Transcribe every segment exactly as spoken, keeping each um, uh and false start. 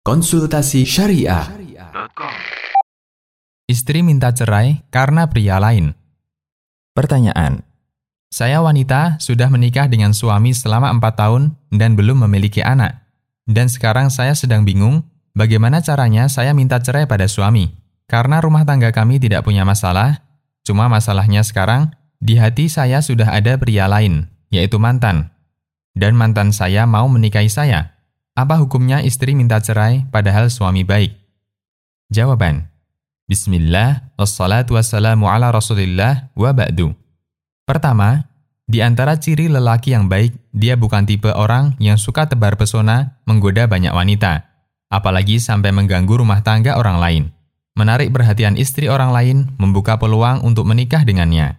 Konsultasi Syariah. Istri minta cerai karena pria lain. Pertanyaan: saya wanita sudah menikah dengan suami selama empat tahun dan belum memiliki anak. Dan sekarang saya sedang bingung bagaimana caranya saya minta cerai pada suami. Karena rumah tangga kami tidak punya masalah, cuma masalahnya sekarang di hati saya sudah ada pria lain, yaitu mantan. Dan mantan saya mau menikahi saya. Apa hukumnya istri minta cerai padahal suami baik? Jawaban: Bismillah, wassalatu wassalamu ala rasulillah wa ba'du. Pertama, di antara ciri lelaki yang baik, dia bukan tipe orang yang suka tebar pesona menggoda banyak wanita, apalagi sampai mengganggu rumah tangga orang lain, menarik perhatian istri orang lain, membuka peluang untuk menikah dengannya.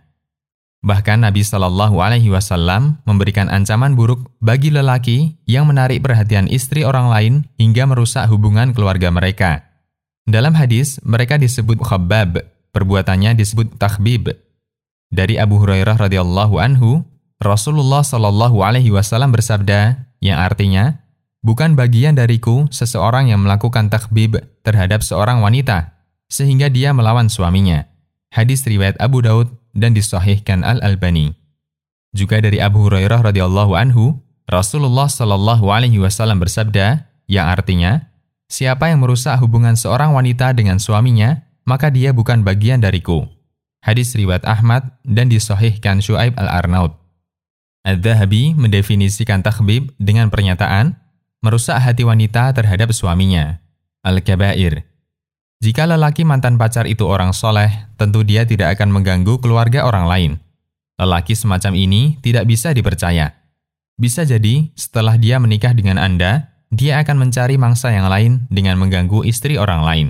Bahkan Nabi Shallallahu Alaihi Wasallam memberikan ancaman buruk bagi lelaki yang menarik perhatian istri orang lain hingga merusak hubungan keluarga mereka. Dalam hadis, mereka disebut khabbab, perbuatannya disebut takhbib. Dari Abu Hurairah radhiyallahu anhu, Rasulullah Shallallahu Alaihi Wasallam bersabda, yang artinya, bukan bagian dariku seseorang yang melakukan takhbib terhadap seorang wanita, sehingga dia melawan suaminya. Hadis riwayat Abu Daud dan disahihkan Al-Albani. Juga dari Abu Hurairah radhiyallahu anhu, Rasulullah Shallallahu Alaihi Wasallam bersabda, yang artinya, siapa yang merusak hubungan seorang wanita dengan suaminya, maka dia bukan bagian dariku. Hadis riwayat Ahmad dan disahihkan Syu'aib Al-Arnaud. Adz-Dzahabi mendefinisikan takhbib dengan pernyataan merusak hati wanita terhadap suaminya. Al-Kabair. Jika lelaki mantan pacar itu orang soleh, tentu dia tidak akan mengganggu keluarga orang lain. Lelaki semacam ini tidak bisa dipercaya. Bisa jadi, setelah dia menikah dengan Anda, dia akan mencari mangsa yang lain dengan mengganggu istri orang lain.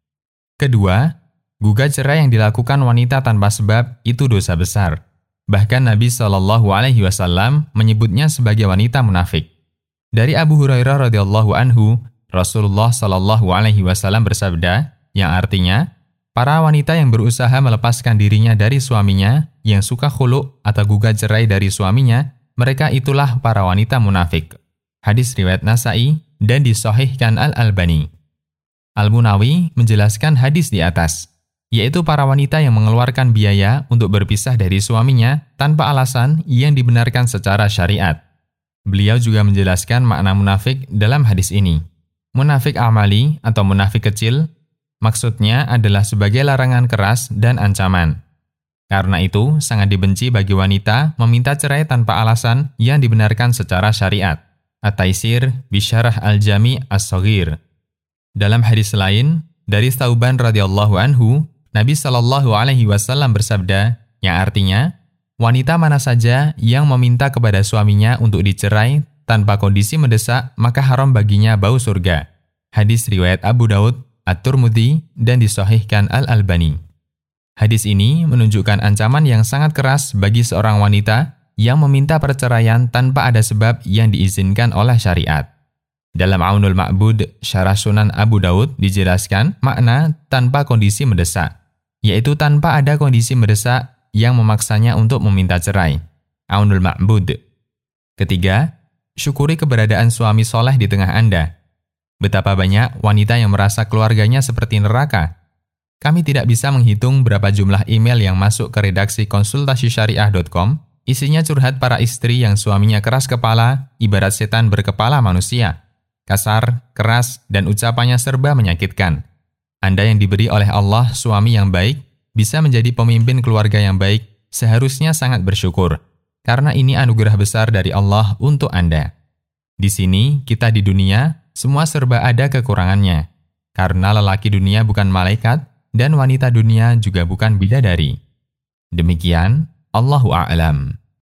Kedua, gugat cerai yang dilakukan wanita tanpa sebab itu dosa besar. Bahkan Nabi Shallallahu Alaihi Wasallam menyebutnya sebagai wanita munafik. Dari Abu Hurairah radhiyallahu anhu, Rasulullah Shallallahu Alaihi Wasallam bersabda, yang artinya, para wanita yang berusaha melepaskan dirinya dari suaminya, yang suka khulu' atau gugat cerai dari suaminya, mereka itulah para wanita munafik. Hadis riwayat Nasa'i dan disahihkan Al-Albani. Al-Munawi menjelaskan hadis di atas, yaitu para wanita yang mengeluarkan biaya untuk berpisah dari suaminya tanpa alasan yang dibenarkan secara syariat. Beliau juga menjelaskan makna munafik dalam hadis ini. Munafik amali atau munafik kecil, maksudnya adalah sebagai larangan keras dan ancaman. Karena itu, sangat dibenci bagi wanita meminta cerai tanpa alasan yang dibenarkan secara syariat. At-Taisir Bisyarah Al-Jami' As-Shaghir. Dalam hadis lain, dari Tsauban radhiyallahu anhu, Nabi Shallallahu Alaihi Wasallam bersabda, yang artinya, wanita mana saja yang meminta kepada suaminya untuk dicerai tanpa kondisi mendesak, maka haram baginya bau surga. Hadis riwayat Abu Daud, At-Tirmidzi dan disahihkan Al-Albani. Hadis ini menunjukkan ancaman yang sangat keras bagi seorang wanita yang meminta perceraian tanpa ada sebab yang diizinkan oleh syariat. Dalam Aunul Ma'bud, Syarah Sunan Abu Daud dijelaskan makna tanpa kondisi mendesak, yaitu tanpa ada kondisi mendesak yang memaksanya untuk meminta cerai. Aunul Ma'bud. Ketiga, syukuri keberadaan suami soleh di tengah Anda. Betapa banyak wanita yang merasa keluarganya seperti neraka. Kami tidak bisa menghitung berapa jumlah email yang masuk ke redaksi konsultasi syariah dot com, isinya curhat para istri yang suaminya keras kepala, ibarat setan berkepala manusia. Kasar, keras, dan ucapannya serba menyakitkan. Anda yang diberi oleh Allah suami yang baik, bisa menjadi pemimpin keluarga yang baik, seharusnya sangat bersyukur. Karena ini anugerah besar dari Allah untuk Anda. Di sini, kita di dunia, semua serba ada kekurangannya, karena lelaki dunia bukan malaikat dan wanita dunia juga bukan bidadari. Demikian, Allahu a'lam.